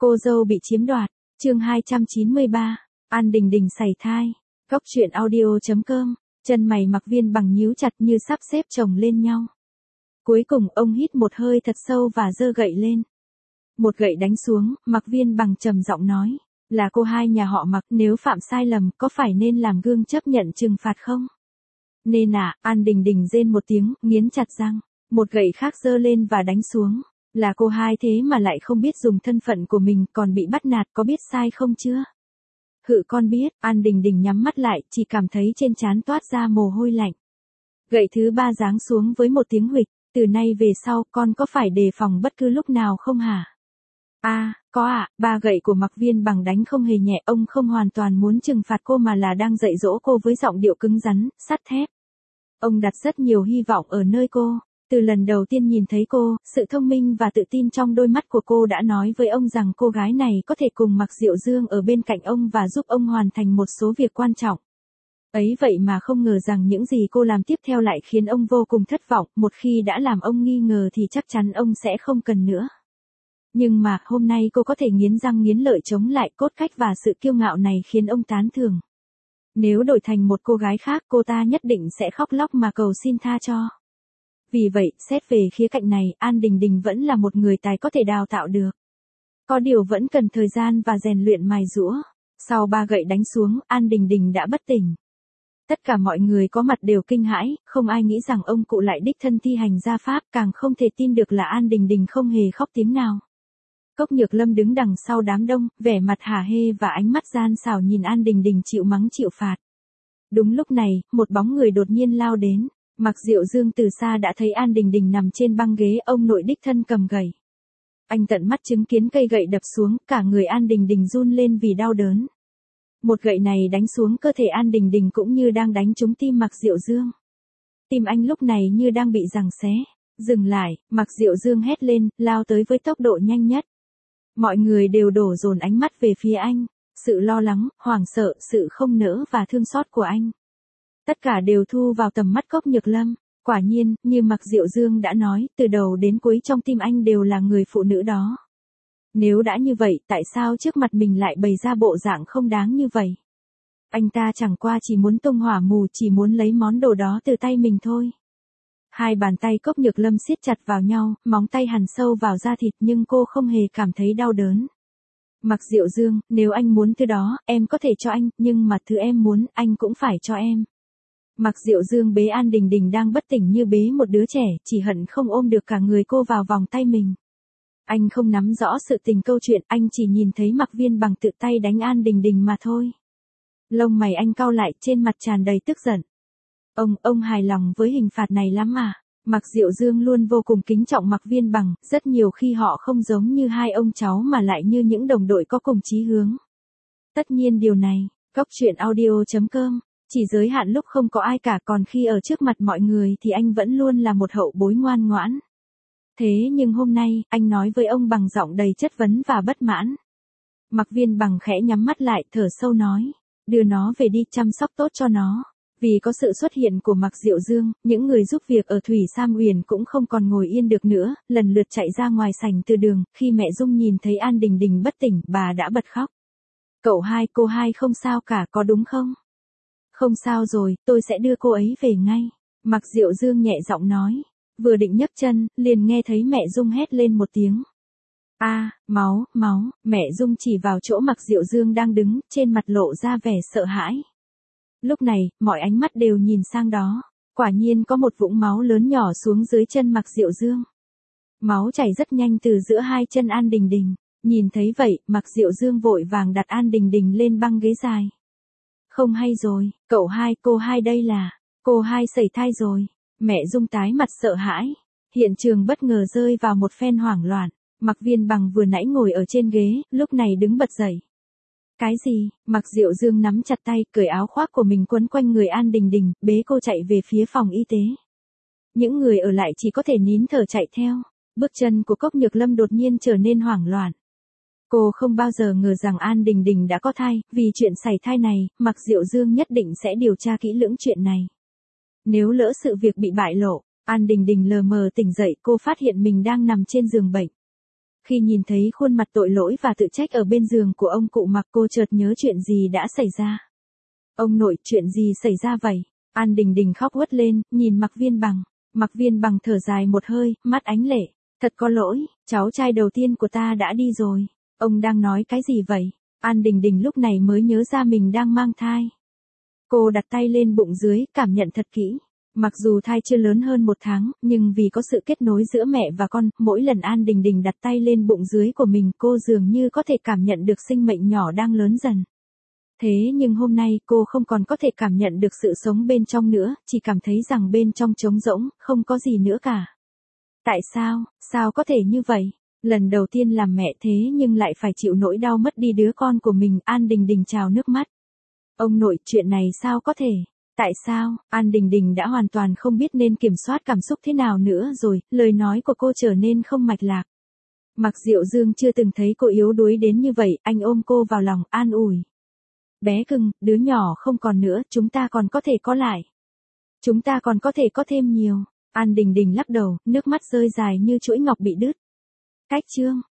Cô dâu bị chiếm đoạt, chương 293, An Đình Đình sảy thai. Góc truyện audio.com, chân mày Mạc Viên Bằng nhíu chặt như sắp xếp chồng lên nhau. Cuối cùng ông hít một hơi thật sâu và giơ gậy lên. Một gậy đánh xuống, Mạc Viên Bằng trầm giọng nói, là cô hai nhà họ Mạc, nếu phạm sai lầm có phải nên làm gương chấp nhận trừng phạt không? Nên à, An Đình Đình rên một tiếng, nghiến chặt răng, một gậy khác giơ lên và đánh xuống. Là cô hai thế mà lại không biết dùng thân phận của mình, còn bị bắt nạt, có biết sai không chưa? Hự con biết. An Đình Đình nhắm mắt lại, chỉ cảm thấy trên trán toát ra mồ hôi lạnh. Gậy thứ ba giáng xuống với một tiếng huỵch, từ nay về sau con có phải đề phòng bất cứ lúc nào không hả? Có ạ. Ba gậy của Mạc Viên Bằng đánh không hề nhẹ, ông không hoàn toàn muốn trừng phạt cô mà là đang dạy dỗ cô với giọng điệu cứng rắn, sắt thép. Ông đặt rất nhiều hy vọng ở nơi cô. Từ lần đầu tiên nhìn thấy cô, sự thông minh và tự tin trong đôi mắt của cô đã nói với ông rằng cô gái này có thể cùng Mạc Diệu Dương ở bên cạnh ông và giúp ông hoàn thành một số việc quan trọng. Ấy vậy mà không ngờ rằng những gì cô làm tiếp theo lại khiến ông vô cùng thất vọng, một khi đã làm ông nghi ngờ thì chắc chắn ông sẽ không cần nữa. Nhưng mà, hôm nay cô có thể nghiến răng nghiến lợi chống lại, cốt cách và sự kiêu ngạo này khiến ông tán thưởng. Nếu đổi thành một cô gái khác, cô ta nhất định sẽ khóc lóc mà cầu xin tha cho. Vì vậy, xét về khía cạnh này, An Đình Đình vẫn là một người tài có thể đào tạo được. Có điều vẫn cần thời gian và rèn luyện mài giũa. Sau ba gậy đánh xuống, An Đình Đình đã bất tỉnh. Tất cả mọi người có mặt đều kinh hãi, không ai nghĩ rằng ông cụ lại đích thân thi hành gia pháp, càng không thể tin được là An Đình Đình không hề khóc tiếng nào. Cốc Nhược Lâm đứng đằng sau đám đông, vẻ mặt hả hê và ánh mắt gian xảo nhìn An Đình Đình chịu mắng chịu phạt. Đúng lúc này, một bóng người đột nhiên lao đến. Mạc Diệu Dương từ xa đã thấy An Đình Đình nằm trên băng ghế, ông nội đích thân cầm gậy. Anh tận mắt chứng kiến cây gậy đập xuống, cả người An Đình Đình run lên vì đau đớn. Một gậy này đánh xuống cơ thể An Đình Đình cũng như đang đánh trúng tim Mạc Diệu Dương. Tim anh lúc này như đang bị giằng xé. Dừng lại, Mạc Diệu Dương hét lên, lao tới với tốc độ nhanh nhất. Mọi người đều đổ dồn ánh mắt về phía anh. Sự lo lắng, hoảng sợ, sự không nỡ và thương xót của anh. Tất cả đều thu vào tầm mắt Cốc Nhược Lâm. Quả nhiên, như Mạc Diệu Dương đã nói, từ đầu đến cuối trong tim anh đều là người phụ nữ đó. Nếu đã như vậy, tại sao trước mặt mình lại bày ra bộ dạng không đáng như vậy? Anh ta chẳng qua chỉ muốn tung hỏa mù, chỉ muốn lấy món đồ đó từ tay mình thôi. Hai bàn tay Cốc Nhược Lâm siết chặt vào nhau, móng tay hằn sâu vào da thịt nhưng cô không hề cảm thấy đau đớn. Mạc Diệu Dương, nếu anh muốn thứ đó, em có thể cho anh, nhưng mà thứ em muốn, anh cũng phải cho em. Mạc Diệu Dương bế An Đình Đình đang bất tỉnh như bế một đứa trẻ, chỉ hận không ôm được cả người cô vào vòng tay mình. Anh không nắm rõ sự tình câu chuyện, anh chỉ nhìn thấy Mạc Viên Bằng tự tay đánh An Đình Đình mà thôi. Lông mày anh cau lại, trên mặt tràn đầy tức giận. Ông hài lòng với hình phạt này lắm à? Mạc Diệu Dương luôn vô cùng kính trọng Mạc Viên Bằng, rất nhiều khi họ không giống như hai ông cháu mà lại như những đồng đội có cùng chí hướng. Tất nhiên điều này, góc truyện audio.com, chỉ giới hạn lúc không có ai cả, còn khi ở trước mặt mọi người thì anh vẫn luôn là một hậu bối ngoan ngoãn. Thế nhưng hôm nay, anh nói với ông bằng giọng đầy chất vấn và bất mãn. Mạc Viên Bằng khẽ nhắm mắt lại, thở sâu nói, đưa nó về đi, chăm sóc tốt cho nó. Vì có sự xuất hiện của Mạc Diệu Dương, những người giúp việc ở Thủy Sam Uyển cũng không còn ngồi yên được nữa, lần lượt chạy ra ngoài sảnh từ đường. Khi mẹ Dung nhìn thấy An Đình Đình bất tỉnh, bà đã bật khóc. Cậu hai, cô hai không sao cả, có đúng không? Không sao rồi, tôi sẽ đưa cô ấy về ngay. Mạc Diệu Dương nhẹ giọng nói. Vừa định nhấc chân, liền nghe thấy mẹ Dung hét lên một tiếng. Máu, mẹ Dung chỉ vào chỗ Mạc Diệu Dương đang đứng, trên mặt lộ ra vẻ sợ hãi. Lúc này, mọi ánh mắt đều nhìn sang đó. Quả nhiên có một vũng máu lớn nhỏ xuống dưới chân Mạc Diệu Dương. Máu chảy rất nhanh từ giữa hai chân An Đình Đình. Nhìn thấy vậy, Mạc Diệu Dương vội vàng đặt An Đình Đình lên băng ghế dài. Không hay rồi, cậu hai, cô hai đây là, cô hai sẩy thai rồi. Mẹ Dung tái mặt sợ hãi. Hiện trường bất ngờ rơi vào một phen hoảng loạn. Mạc Viên Bằng vừa nãy ngồi ở trên ghế, lúc này đứng bật dậy. Cái gì? Mạc Diệu Dương nắm chặt tay, cởi áo khoác của mình quấn quanh người An Đình Đình, bế cô chạy về phía phòng y tế. Những người ở lại chỉ có thể nín thở chạy theo. Bước chân của Cốc Nhược Lâm đột nhiên trở nên hoảng loạn. Cô không bao giờ ngờ rằng An Đình Đình đã có thai, vì chuyện sảy thai này, Mạc Diệu Dương nhất định sẽ điều tra kỹ lưỡng chuyện này. Nếu lỡ sự việc bị bại lộ, An Đình Đình lờ mờ tỉnh dậy, cô phát hiện mình đang nằm trên giường bệnh. Khi nhìn thấy khuôn mặt tội lỗi và tự trách ở bên giường của ông cụ Mạc, cô chợt nhớ chuyện gì đã xảy ra. Ông nội, chuyện gì xảy ra vậy? An Đình Đình khóc uất lên, nhìn Mạc Viên Bằng. Mạc Viên Bằng thở dài một hơi, mắt ánh lệ. Thật có lỗi, cháu trai đầu tiên của ta đã đi rồi. Ông đang nói cái gì vậy? An Đình Đình lúc này mới nhớ ra mình đang mang thai. Cô đặt tay lên bụng dưới, cảm nhận thật kỹ. Mặc dù thai chưa lớn hơn 1 tháng, nhưng vì có sự kết nối giữa mẹ và con, mỗi lần An Đình Đình đặt tay lên bụng dưới của mình, cô dường như có thể cảm nhận được sinh mệnh nhỏ đang lớn dần. Thế nhưng hôm nay cô không còn có thể cảm nhận được sự sống bên trong nữa, chỉ cảm thấy rằng bên trong trống rỗng, không có gì nữa cả. Tại sao, sao có thể như vậy? Lần đầu tiên làm mẹ thế nhưng lại phải chịu nỗi đau mất đi đứa con của mình, An Đình Đình trào nước mắt. Ông nội, chuyện này sao có thể? Tại sao? An Đình Đình đã hoàn toàn không biết nên kiểm soát cảm xúc thế nào nữa rồi, lời nói của cô trở nên không mạch lạc. Mạc Diệu Dương chưa từng thấy cô yếu đuối đến như vậy, anh ôm cô vào lòng, an ủi. Bé cưng, đứa nhỏ không còn nữa, chúng ta còn có thể có lại. Chúng ta còn có thể có thêm nhiều. An Đình Đình lắc đầu, nước mắt rơi dài như chuỗi ngọc bị đứt. Cách chương.